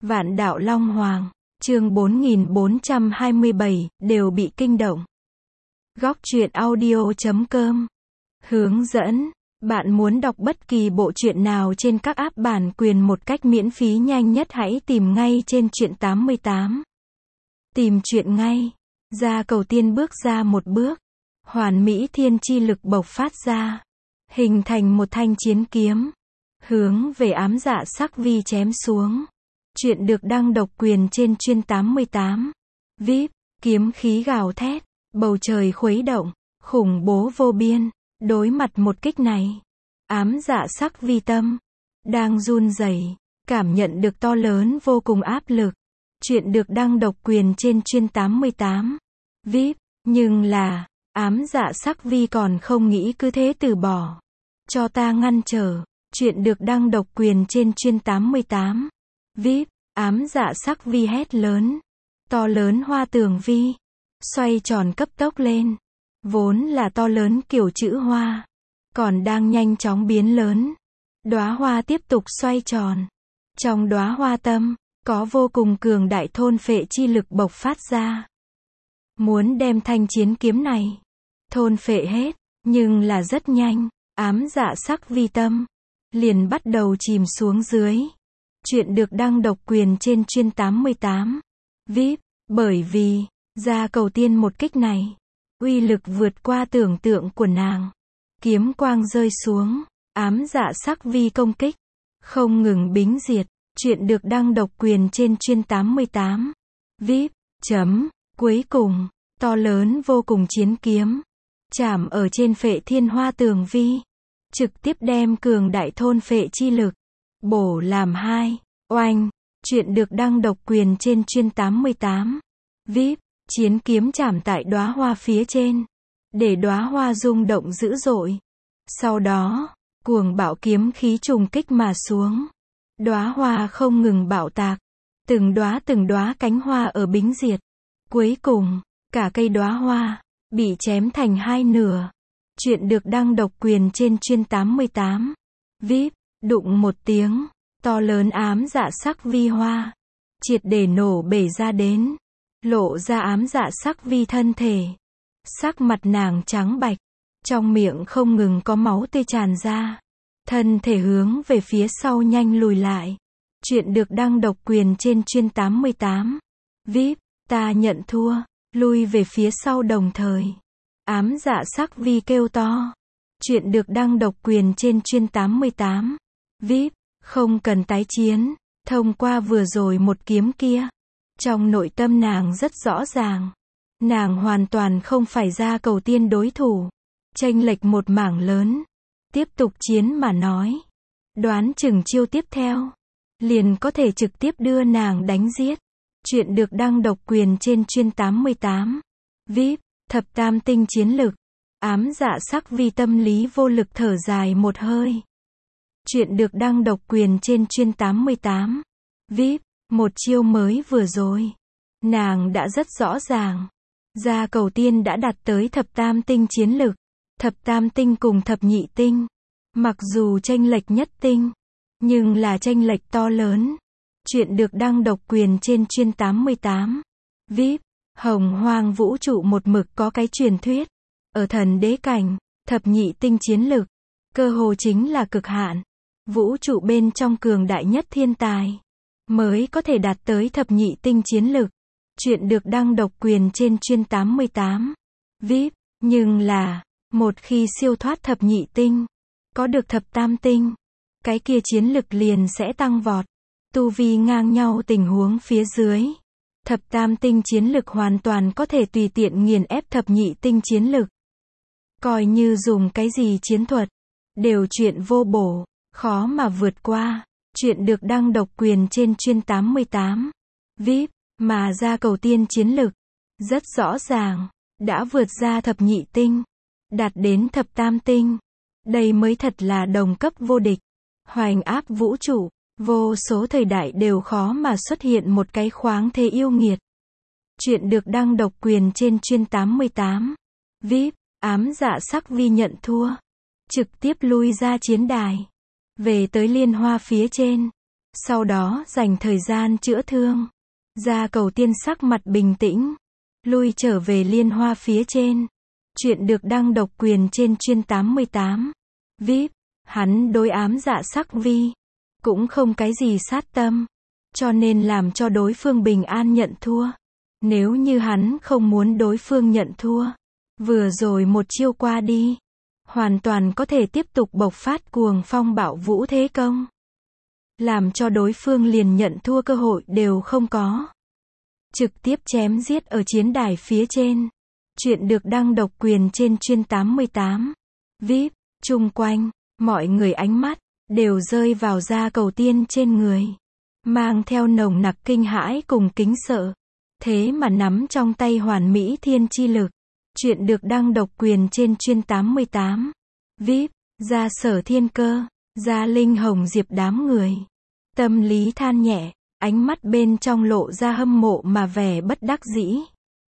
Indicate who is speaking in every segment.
Speaker 1: Vạn đạo Long Hoàng, chương 4427, đều bị kinh động. Góc truyện audio.com. Hướng dẫn, bạn muốn đọc bất kỳ bộ truyện nào trên các app bản quyền một cách miễn phí nhanh nhất hãy tìm ngay trên truyện 88. Tìm truyện ngay. Gia Cầu Tiên bước ra một bước. Hoàn mỹ thiên chi lực bộc phát ra. Hình thành một thanh chiến kiếm. Hướng về ám dạ sắc vi chém xuống. Chuyện được đăng độc quyền trên chuyên 88. VIP, kiếm khí gào thét, bầu trời khuấy động, khủng bố vô biên. Đối mặt một kích này, ám dạ sắc vi tâm đang run rẩy, cảm nhận được to lớn vô cùng áp lực. Chuyện được đăng độc quyền trên chuyên 88. VIP, nhưng là, ám dạ sắc vi còn không nghĩ cứ thế từ bỏ. Cho ta ngăn trở. Chuyện được đăng độc quyền trên chuyên 88. VIP, ám dạ sắc vi hét lớn. To lớn hoa tường vi xoay tròn cấp tốc lên. Vốn là to lớn kiểu chữ hoa, còn đang nhanh chóng biến lớn. Đóa hoa tiếp tục xoay tròn. Trong đóa hoa tâm, có vô cùng cường đại thôn phệ chi lực bộc phát ra. Muốn đem thanh chiến kiếm này thôn phệ hết, nhưng là rất nhanh, ám dạ sắc vi tâm liền bắt đầu chìm xuống dưới. Chuyện được đăng độc quyền trên chuyên 88. VIP, bởi vì, Gia Cầu Tiên một kích này, uy lực vượt qua tưởng tượng của nàng. Kiếm quang rơi xuống, ám dạ sắc vi công kích, không ngừng bính diệt. Chuyện được đăng độc quyền trên chuyên 88. VIP, cuối cùng, to lớn vô cùng chiến kiếm, chạm ở trên phệ thiên hoa tường vi. Trực tiếp đem cường đại thôn phệ chi lực bổ làm hai. Oanh, chuyện được đăng độc quyền trên chuyên 88. VIP, chiến kiếm chạm tại đóa hoa phía trên, để đóa hoa rung động dữ dội. Sau đó, cuồng bạo kiếm khí trùng kích mà xuống. Đóa hoa không ngừng bạo tạc, từng đóa cánh hoa ở bính diệt. Cuối cùng, cả cây đóa hoa bị chém thành hai nửa. Chuyện được đăng độc quyền trên chuyên 88. VIP, đụng một tiếng, to lớn ám dạ sắc vi hoa triệt để nổ bể ra đến, lộ ra ám dạ sắc vi thân thể. Sắc mặt nàng trắng bạch, trong miệng không ngừng có máu tươi tràn ra, thân thể hướng về phía sau nhanh lùi lại. Chuyện được đăng độc quyền trên chuyên 88. VIP, ta nhận thua, lui về phía sau đồng thời. Ám dạ sắc vi kêu to. Chuyện được đăng độc quyền trên chuyên 88. VIP, không cần tái chiến. Thông qua vừa rồi một kiếm kia, trong nội tâm nàng rất rõ ràng, nàng hoàn toàn không phải Gia Cầu Tiên đối thủ. Chênh lệch một mảng lớn. Tiếp tục chiến mà nói, đoán chừng chiêu tiếp theo liền có thể trực tiếp đưa nàng đánh giết. Chuyện được đăng độc quyền trên chuyên 88. VIP, thập tam tinh chiến lực. Ám dạ sắc vi tâm lý vô lực thở dài một hơi. Chuyện được đăng độc quyền trên chuyên 88. VIP, một chiêu mới vừa rồi, nàng đã rất rõ ràng. Gia Cầu Tiên đã đạt tới thập tam tinh chiến lực. Thập tam tinh cùng thập nhị tinh, mặc dù chênh lệch nhất tinh, nhưng là chênh lệch to lớn. Chuyện được đăng độc quyền trên chuyên 88. VIP, hồng hoang vũ trụ một mực có cái truyền thuyết, ở thần đế cảnh, thập nhị tinh chiến lực, cơ hồ chính là cực hạn. Vũ trụ bên trong cường đại nhất thiên tài, mới có thể đạt tới thập nhị tinh chiến lực. Chuyện được đăng độc quyền trên chuyên 88. VIP, nhưng là, một khi siêu thoát thập nhị tinh, có được thập tam tinh, cái kia chiến lực liền sẽ tăng vọt. Tu vi ngang nhau tình huống phía dưới, thập tam tinh chiến lực hoàn toàn có thể tùy tiện nghiền ép thập nhị tinh chiến lực. Coi như dùng cái gì chiến thuật, đều chuyện vô bổ, khó mà vượt qua. Chuyện được đăng độc quyền trên chuyên 88. VIP, mà Gia Cầu Tiên chiến lực rất rõ ràng, đã vượt ra thập nhị tinh, đạt đến thập tam tinh. Đây mới thật là đồng cấp vô địch, hoành áp vũ trụ. Vô số thời đại đều khó mà xuất hiện một cái khoáng thế yêu nghiệt. Chuyện được đăng độc quyền trên chuyên 88. VIP, ám dạ sắc vi nhận thua, trực tiếp lui ra chiến đài, về tới liên hoa phía trên. Sau đó dành thời gian chữa thương. Gia Cầu Tiên sắc mặt bình tĩnh, lui trở về liên hoa phía trên. Chuyện được đăng độc quyền trên chuyên 88. VIP, hắn đối ám dạ sắc vi, cũng không cái gì sát tâm, cho nên làm cho đối phương bình an nhận thua. Nếu như hắn không muốn đối phương nhận thua, vừa rồi một chiêu qua đi, hoàn toàn có thể tiếp tục bộc phát cuồng phong bạo vũ thế công, làm cho đối phương liền nhận thua cơ hội đều không có. Trực tiếp chém giết ở chiến đài phía trên. Chuyện được đăng độc quyền trên chuyên 88. VIP, chung quanh, mọi người ánh mắt, đều rơi vào Gia Cầu Tiên trên người. Mang theo nồng nặc kinh hãi cùng kính sợ. Thế mà nắm trong tay hoàn mỹ thiên chi lực. Chuyện được đăng độc quyền trên chuyên 88. VIP, Gia Sở Thiên Cơ, Gia Linh Hồng Diệp đám người. Tâm lý than nhẹ, ánh mắt bên trong lộ ra hâm mộ mà vẻ bất đắc dĩ.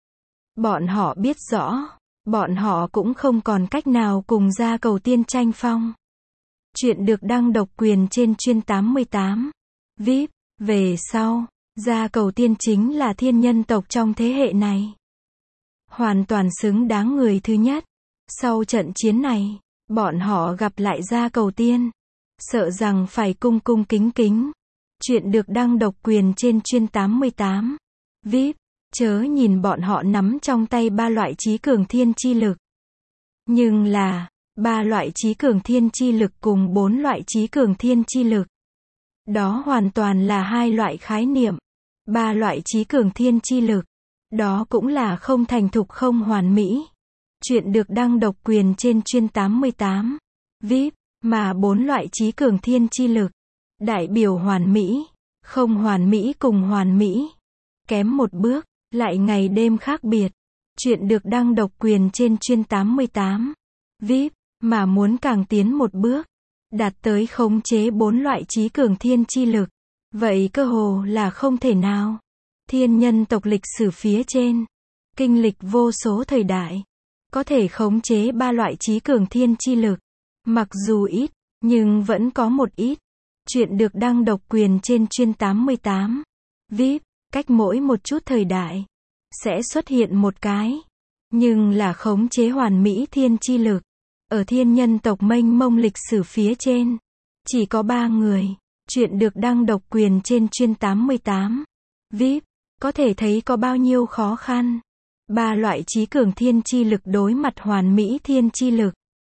Speaker 1: Bọn họ biết rõ, bọn họ cũng không còn cách nào cùng Gia Cầu Tiên tranh phong. Chuyện được đăng độc quyền trên chuyên 88. VIP, về sau, Gia Cầu Tiên chính là thiên nhân tộc trong thế hệ này. Hoàn toàn xứng đáng người thứ nhất. Sau trận chiến này, bọn họ gặp lại Gia Cầu Tiên, sợ rằng phải cung cung kính kính. Chuyện được đăng độc quyền trên chuyên 88. VIP, chớ nhìn bọn họ nắm trong tay 3 loại trí cường thiên chi lực. Nhưng là, 3 loại trí cường thiên chi lực cùng 4 loại trí cường thiên chi lực. Đó hoàn toàn là 2 loại khái niệm. 3 loại trí cường thiên chi lực. Đó cũng là không thành thục không hoàn mỹ. Chuyện được đăng độc quyền trên chuyên 88. VIP, mà 4 loại trí cường thiên chi lực. Đại biểu hoàn mỹ, không hoàn mỹ cùng hoàn mỹ. Kém một bước, lại ngày đêm khác biệt. Chuyện được đăng độc quyền trên chuyên 88. VIP, mà muốn càng tiến một bước, đạt tới khống chế 4 loại trí cường thiên chi lực. Vậy cơ hồ là không thể nào. Thiên nhân tộc lịch sử phía trên, kinh lịch vô số thời đại, có thể khống chế 3 loại trí cường thiên chi lực. Mặc dù ít, nhưng vẫn có một ít. Chuyện được đăng độc quyền trên chuyên 88. VIP, cách mỗi một chút thời đại, sẽ xuất hiện một cái. Nhưng là khống chế hoàn mỹ thiên chi lực. Ở thiên nhân tộc mênh mông lịch sử phía trên, chỉ có 3 người. Chuyện được đăng độc quyền trên chuyên 88. VIP, có thể thấy có bao nhiêu khó khăn. 3 loại trí cường thiên chi lực đối mặt hoàn mỹ thiên chi lực,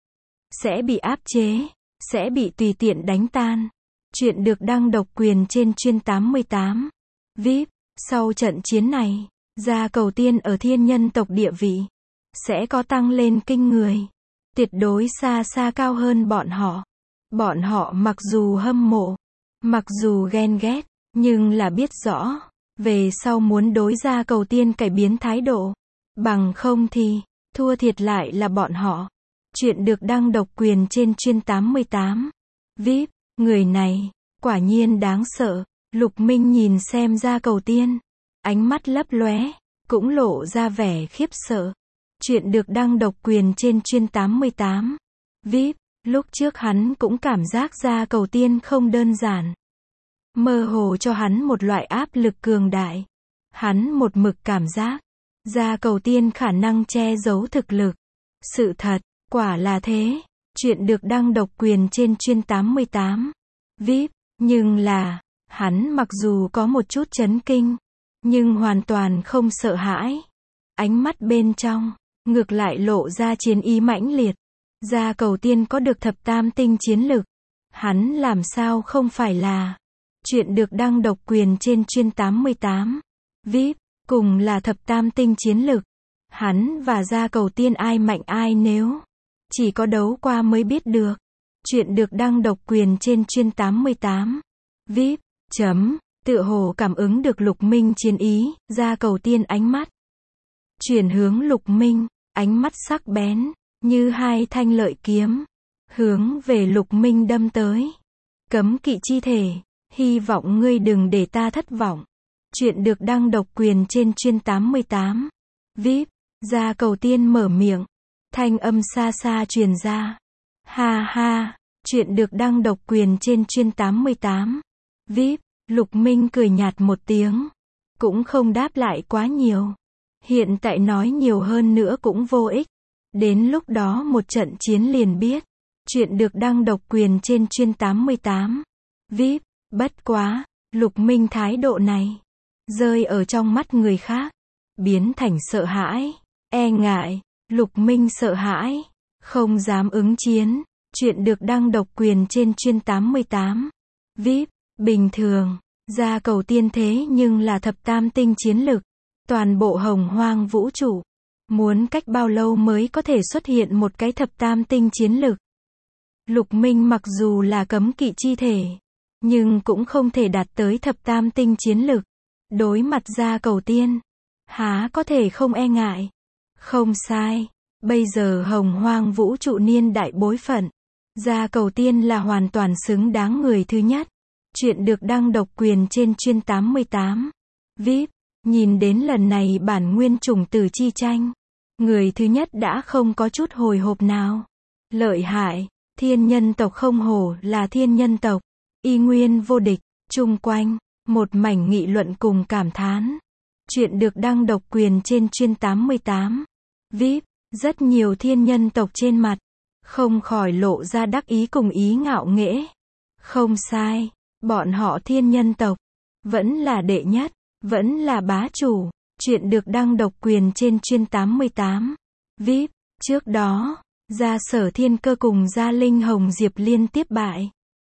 Speaker 1: sẽ bị áp chế, sẽ bị tùy tiện đánh tan. Chuyện được đăng độc quyền trên chuyên 88. VIP, sau trận chiến này, Gia Cầu Tiên ở thiên nhân tộc địa vị, sẽ có tăng lên kinh người. Tuyệt đối xa xa cao hơn bọn họ. Bọn họ mặc dù hâm mộ, mặc dù ghen ghét, nhưng là biết rõ, về sau muốn đối Gia Cầu Tiên cải biến thái độ. Bằng không thì, thua thiệt lại là bọn họ. Chuyện được đăng độc quyền trên chuyên 88. VIP, người này, quả nhiên đáng sợ. Lục Minh nhìn xem Gia Cầu Tiên, ánh mắt lấp lóe, cũng lộ ra vẻ khiếp sợ. Chuyện được đăng độc quyền trên chuyên 88. VIP, lúc trước hắn cũng cảm giác Gia Cầu Tiên không đơn giản. Mơ hồ cho hắn một loại áp lực cường đại. Hắn một mực cảm giác, Gia Cầu Tiên khả năng che giấu thực lực. Sự thật, quả là thế. Chuyện được đăng độc quyền trên chuyên 88. VIP, nhưng là, hắn mặc dù có một chút chấn kinh, nhưng hoàn toàn không sợ hãi. Ánh mắt bên trong, ngược lại lộ ra chiến ý mãnh liệt. Gia Cầu Tiên có được thập tam tinh chiến lực. Hắn làm sao không phải là. Chuyện được đăng độc quyền trên chuyên 88. VIP, cùng là thập tam tinh chiến lực. Hắn và Gia Cầu Tiên ai mạnh ai nếu chỉ có đấu qua mới biết được. Chuyện được đăng độc quyền trên chuyên 88. VIP, tựa hồ cảm ứng được Lục Minh chiến ý, Gia Cầu Tiên ánh mắt chuyển hướng Lục Minh, ánh mắt sắc bén, như 2 thanh lợi kiếm, hướng về Lục Minh đâm tới. Cấm kỵ chi thể, hy vọng ngươi đừng để ta thất vọng. Chuyện được đăng độc quyền trên chuyên 88. VIP, Gia Cầu Tiên mở miệng, thanh âm xa xa truyền ra. Ha ha, chuyện được đăng độc quyền trên chuyên 88. VIP, Lục Minh cười nhạt một tiếng. Cũng không đáp lại quá nhiều. Hiện tại nói nhiều hơn nữa cũng vô ích. Đến lúc đó một trận chiến liền biết. Chuyện được đăng độc quyền trên chuyên 88. VIP, bất quá, Lục Minh thái độ này. Rơi ở trong mắt người khác. Biến thành sợ hãi, e ngại. Lục Minh sợ hãi. Không dám ứng chiến. Chuyện được đăng độc quyền trên chuyên 88. VIP, bình thường. Gia Cầu Tiên thế nhưng là thập tam tinh chiến lực. Toàn bộ hồng hoang vũ trụ. Muốn cách bao lâu mới có thể xuất hiện một cái thập tam tinh chiến lực. Lục Minh mặc dù là cấm kỵ chi thể. Nhưng cũng không thể đạt tới thập tam tinh chiến lực. Đối mặt Gia Cầu Tiên. Há có thể không e ngại. Không sai. Bây giờ hồng hoang vũ trụ niên đại bối phận. Gia Cầu Tiên là hoàn toàn xứng đáng người thứ nhất. Chuyện được đăng độc quyền trên chuyên 88. VIP, nhìn đến lần này bản nguyên chủng tử chi tranh. Người thứ nhất đã không có chút hồi hộp nào. Lợi hại, thiên nhân tộc không hổ là thiên nhân tộc. Y nguyên vô địch, chung quanh, một mảnh nghị luận cùng cảm thán. Chuyện được đăng độc quyền trên chuyên 88. VIP, rất nhiều thiên nhân tộc trên mặt. Không khỏi lộ ra đắc ý cùng ý ngạo nghễ. Không sai. Bọn họ thiên nhân tộc, vẫn là đệ nhất, vẫn là bá chủ. Chuyện được đăng độc quyền trên chuyên 88. VIP, trước đó, Gia Sở Thiên Cơ cùng Gia Linh Hồng Diệp liên tiếp bại.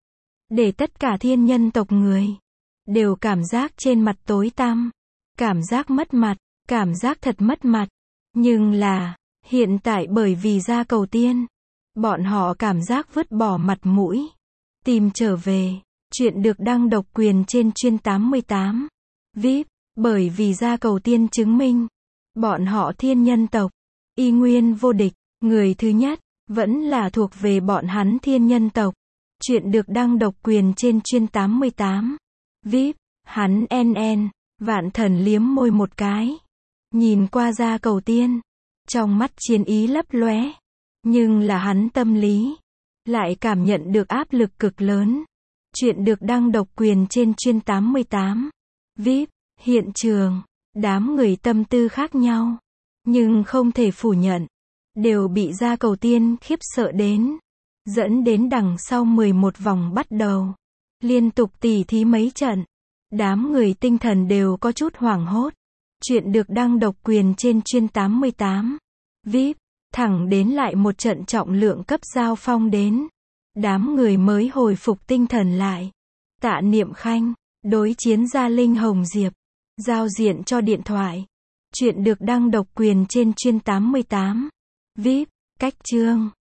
Speaker 1: Để tất cả thiên nhân tộc người, đều cảm giác trên mặt tối tăm. Cảm giác mất mặt, cảm giác thật mất mặt. Nhưng là, hiện tại bởi vì Gia Cầu Tiên, bọn họ cảm giác vứt bỏ mặt mũi. Tìm trở về. Chuyện được đăng độc quyền trên chuyên 88. VIP, bởi vì Gia Cầu Tiên chứng minh. Bọn họ thiên nhân tộc, y nguyên vô địch, người thứ nhất, vẫn là thuộc về bọn hắn thiên nhân tộc. Chuyện được đăng độc quyền trên chuyên 88. VIP, hắn NN, Vạn Thần liếm môi một cái. Nhìn qua Gia Cầu Tiên. Trong mắt chiến ý lấp lóe. Nhưng là hắn tâm lý. Lại cảm nhận được áp lực cực lớn. Chuyện được đăng độc quyền trên chuyên 88. VIP, hiện trường, đám người tâm tư khác nhau. Nhưng không thể phủ nhận. Đều bị Gia Cầu Tiên khiếp sợ đến. Dẫn đến đằng sau 11 vòng bắt đầu. Liên tục tỉ thí mấy trận. Đám người tinh thần đều có chút hoảng hốt. Chuyện được đăng độc quyền trên chuyên 88. VIP, thẳng đến lại một trận trọng lượng cấp giao phong đến. Đám người mới hồi phục tinh thần lại. Tạ Niệm Khanh, đối chiến Gia Linh Hồng Diệp. Giao diện cho điện thoại. Chuyện được đăng độc quyền trên chuyên 88. VIP, cách chương.